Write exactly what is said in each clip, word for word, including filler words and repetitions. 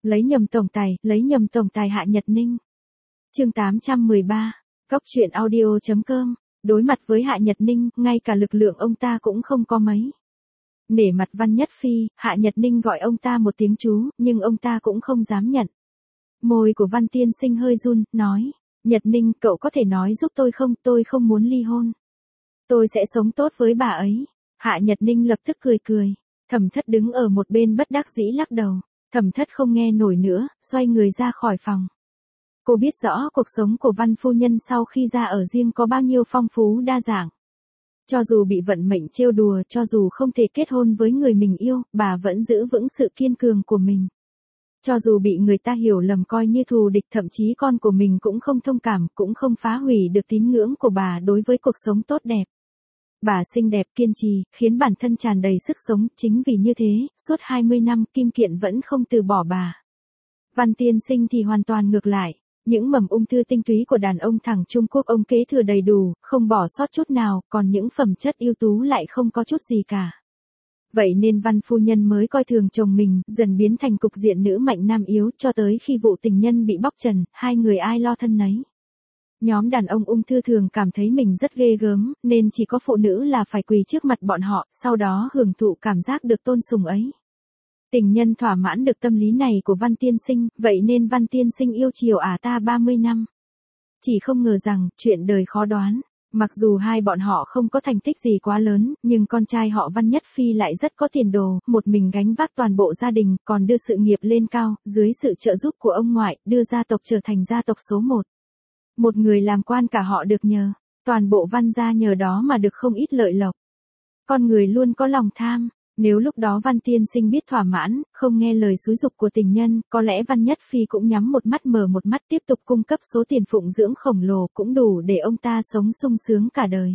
Lấy nhầm tổng tài, lấy nhầm tổng tài Hạ Nhật Ninh. Chương tám trăm mười ba, Cóc truyện audio chấm com. Đối mặt với Hạ Nhật Ninh, ngay cả lực lượng ông ta cũng không có mấy. Nể mặt Văn Nhất Phi, Hạ Nhật Ninh gọi ông ta một tiếng chú, nhưng ông ta cũng không dám nhận. Môi của Văn tiên sinh hơi run, nói, Nhật Ninh, cậu có thể nói giúp tôi không, tôi không muốn ly hôn. Tôi sẽ sống tốt với bà ấy. Hạ Nhật Ninh lập tức cười cười. Thẩm Thất đứng ở một bên bất đắc dĩ lắc đầu. Thẩm Thất không nghe nổi nữa, xoay người ra khỏi phòng. Cô biết rõ cuộc sống của Văn phu nhân sau khi ra ở riêng có bao nhiêu phong phú đa dạng. Cho dù bị vận mệnh trêu đùa, cho dù không thể kết hôn với người mình yêu, bà vẫn giữ vững sự kiên cường của mình. Cho dù bị người ta hiểu lầm coi như thù địch, thậm chí con của mình cũng không thông cảm, cũng không phá hủy được tín ngưỡng của bà đối với cuộc sống tốt đẹp. Bà xinh đẹp, kiên trì, khiến bản thân tràn đầy sức sống, chính vì như thế, suốt hai mươi năm, Kim Kiện vẫn không từ bỏ bà. Văn tiên sinh thì hoàn toàn ngược lại. Những mầm ung thư tinh túy của đàn ông thẳng Trung Quốc ông kế thừa đầy đủ, không bỏ sót chút nào, còn những phẩm chất ưu tú lại không có chút gì cả. Vậy nên Văn phu nhân mới coi thường chồng mình, dần biến thành cục diện nữ mạnh nam yếu, cho tới khi vụ tình nhân bị bóc trần, hai người ai lo thân nấy. Nhóm đàn ông ung thư thường cảm thấy mình rất ghê gớm, nên chỉ có phụ nữ là phải quỳ trước mặt bọn họ, sau đó hưởng thụ cảm giác được tôn sùng ấy. Tình nhân thỏa mãn được tâm lý này của Văn tiên sinh, vậy nên Văn tiên sinh yêu chiều ả ta ba mươi năm. Chỉ không ngờ rằng, chuyện đời khó đoán. Mặc dù hai bọn họ không có thành tích gì quá lớn, nhưng con trai họ Văn Nhất Phi lại rất có tiền đồ, một mình gánh vác toàn bộ gia đình, còn đưa sự nghiệp lên cao, dưới sự trợ giúp của ông ngoại, đưa gia tộc trở thành gia tộc số một. Một người làm quan cả họ được nhờ, toàn bộ Văn gia nhờ đó mà được không ít lợi lộc. Con người luôn có lòng tham. Nếu lúc đó Văn tiên sinh biết thỏa mãn, không nghe lời xúi giục của tình nhân, có lẽ Văn Nhất Phi cũng nhắm một mắt mở một mắt tiếp tục cung cấp số tiền phụng dưỡng khổng lồ cũng đủ để ông ta sống sung sướng cả đời.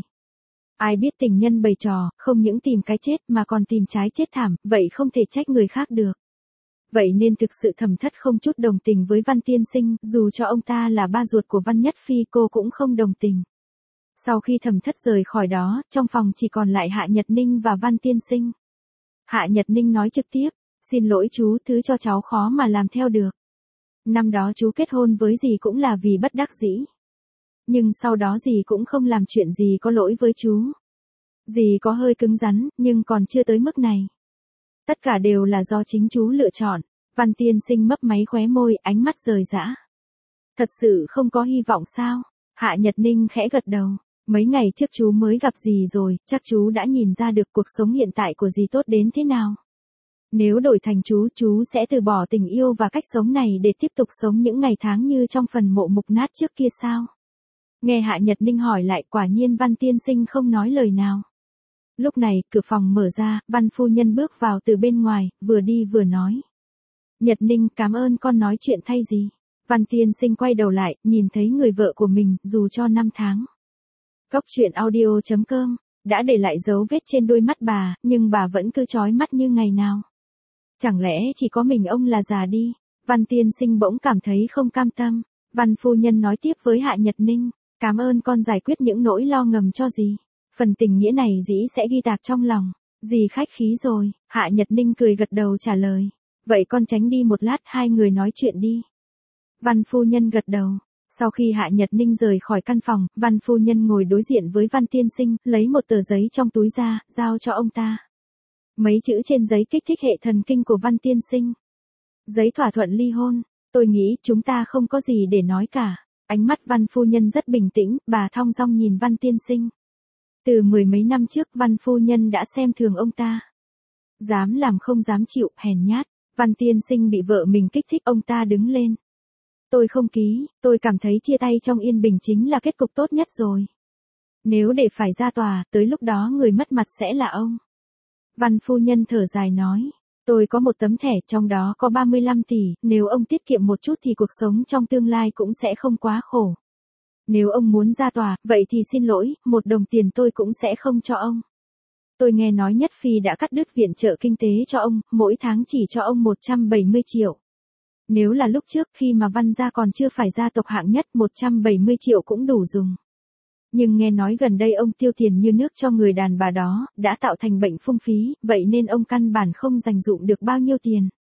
Ai biết tình nhân bày trò, không những tìm cái chết mà còn tìm trái chết thảm, vậy không thể trách người khác được. Vậy nên thực sự Thẩm Thất không chút đồng tình với Văn tiên sinh, dù cho ông ta là ba ruột của Văn Nhất Phi cô cũng không đồng tình. Sau khi Thẩm Thất rời khỏi đó, trong phòng chỉ còn lại Hạ Nhật Ninh và Văn tiên sinh. Hạ Nhật Ninh nói trực tiếp, xin lỗi chú, thứ cho cháu khó mà làm theo được. Năm đó chú kết hôn với dì cũng là vì bất đắc dĩ. Nhưng sau đó dì cũng không làm chuyện gì có lỗi với chú. Dì có hơi cứng rắn, nhưng còn chưa tới mức này. Tất cả đều là do chính chú lựa chọn. Văn tiên sinh mấp máy khóe môi, ánh mắt rời rã. Thật sự không có hy vọng sao? Hạ Nhật Ninh khẽ gật đầu. Mấy ngày trước chú mới gặp dì rồi, chắc chú đã nhìn ra được cuộc sống hiện tại của dì tốt đến thế nào. Nếu đổi thành chú, chú sẽ từ bỏ tình yêu và cách sống này để tiếp tục sống những ngày tháng như trong phần mộ mục nát trước kia sao? Nghe Hạ Nhật Ninh hỏi lại, quả nhiên Văn tiên sinh không nói lời nào. Lúc này, cửa phòng mở ra, Văn phu nhân bước vào từ bên ngoài, vừa đi vừa nói. Nhật Ninh, cảm ơn con nói chuyện thay gì. Văn tiên sinh quay đầu lại, nhìn thấy người vợ của mình, dù cho năm tháng. Cóc truyện audio chấm com, đã để lại dấu vết trên đôi mắt bà, nhưng bà vẫn cứ chói mắt như ngày nào. Chẳng lẽ chỉ có mình ông là già đi? Văn tiên sinh bỗng cảm thấy không cam tâm. Văn phu nhân nói tiếp với Hạ Nhật Ninh, cảm ơn con giải quyết những nỗi lo ngầm cho dì. Phần tình nghĩa này dĩ sẽ ghi tạc trong lòng. Dì khách khí rồi. Hạ Nhật Ninh cười gật đầu trả lời. Vậy con tránh đi một lát, hai người nói chuyện đi. Văn phu nhân gật đầu. Sau khi Hạ Nhật Ninh rời khỏi căn phòng, Văn phu nhân ngồi đối diện với Văn tiên sinh, lấy một tờ giấy trong túi ra, giao cho ông ta. Mấy chữ trên giấy kích thích hệ thần kinh của Văn tiên sinh. Giấy thỏa thuận ly hôn. Tôi nghĩ chúng ta không có gì để nói cả. Ánh mắt Văn phu nhân rất bình tĩnh, bà thong dong nhìn Văn tiên sinh. Từ mười mấy năm trước Văn phu nhân đã xem thường ông ta. Dám làm không dám chịu, hèn nhát. Văn tiên sinh bị vợ mình kích thích, ông ta đứng lên. Tôi không ký, tôi cảm thấy chia tay trong yên bình chính là kết cục tốt nhất rồi. Nếu để phải ra tòa, tới lúc đó người mất mặt sẽ là ông. Văn phu nhân thở dài nói, tôi có một tấm thẻ trong đó có ba mươi lăm tỷ, nếu ông tiết kiệm một chút thì cuộc sống trong tương lai cũng sẽ không quá khổ. Nếu ông muốn ra tòa, vậy thì xin lỗi, một đồng tiền tôi cũng sẽ không cho ông. Tôi nghe nói Nhất Phi đã cắt đứt viện trợ kinh tế cho ông, mỗi tháng chỉ cho ông một trăm bảy mươi triệu. Nếu là lúc trước khi mà Văn gia còn chưa phải gia tộc hạng nhất, một trăm bảy mươi triệu cũng đủ dùng. Nhưng nghe nói gần đây ông tiêu tiền như nước cho người đàn bà đó, đã tạo thành bệnh phung phí, vậy nên ông căn bản không dành dụm được bao nhiêu tiền.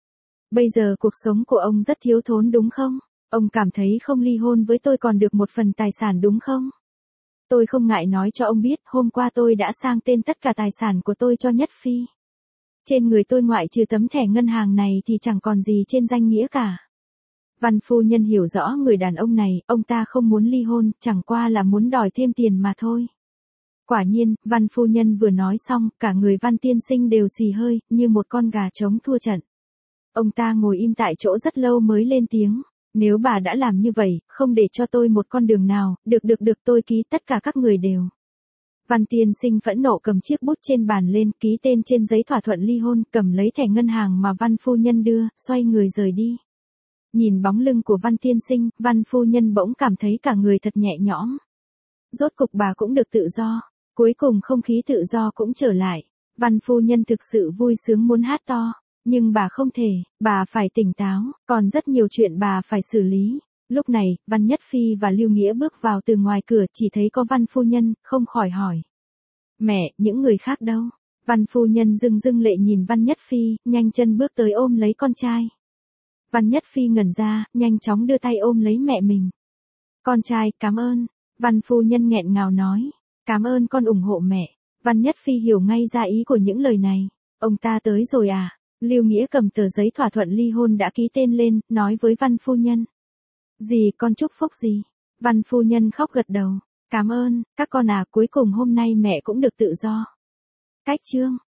Bây giờ cuộc sống của ông rất thiếu thốn đúng không? Ông cảm thấy không ly hôn với tôi còn được một phần tài sản đúng không? Tôi không ngại nói cho ông biết, hôm qua tôi đã sang tên tất cả tài sản của tôi cho Nhất Phi. Trên người tôi ngoại trừ tấm thẻ ngân hàng này thì chẳng còn gì trên danh nghĩa cả. Văn phu nhân hiểu rõ người đàn ông này, ông ta không muốn ly hôn, chẳng qua là muốn đòi thêm tiền mà thôi. Quả nhiên, Văn phu nhân vừa nói xong, cả người Văn tiên sinh đều xì hơi, như một con gà trống thua trận. Ông ta ngồi im tại chỗ rất lâu mới lên tiếng. Nếu bà đã làm như vậy, không để cho tôi một con đường nào, được được được tôi ký tất cả các người đều. Văn tiên sinh phẫn nộ cầm chiếc bút trên bàn lên, ký tên trên giấy thỏa thuận ly hôn, cầm lấy thẻ ngân hàng mà Văn phu nhân đưa, xoay người rời đi. Nhìn bóng lưng của Văn tiên sinh, Văn phu nhân bỗng cảm thấy cả người thật nhẹ nhõm. Rốt cục bà cũng được tự do. Cuối cùng không khí tự do cũng trở lại. Văn phu nhân thực sự vui sướng muốn hát to. Nhưng bà không thể, bà phải tỉnh táo, còn rất nhiều chuyện bà phải xử lý. Lúc này, Văn Nhất Phi và Lưu Nghĩa bước vào từ ngoài cửa, chỉ thấy có Văn phu nhân, không khỏi hỏi. Mẹ, những người khác đâu? Văn phu nhân rưng rưng lệ nhìn Văn Nhất Phi, nhanh chân bước tới ôm lấy con trai. Văn Nhất Phi ngẩn ra, nhanh chóng đưa tay ôm lấy mẹ mình. Con trai, cảm ơn. Văn phu nhân nghẹn ngào nói. Cảm ơn con ủng hộ mẹ. Văn Nhất Phi hiểu ngay ra ý của những lời này. Ông ta tới rồi à? Lưu Nghĩa cầm tờ giấy thỏa thuận ly hôn đã ký tên lên, nói với Văn phu nhân. Dì con chúc phúc gì? Văn phu nhân khóc gật đầu. Cảm ơn, các con à, cuối cùng hôm nay mẹ cũng được tự do. Cách chương.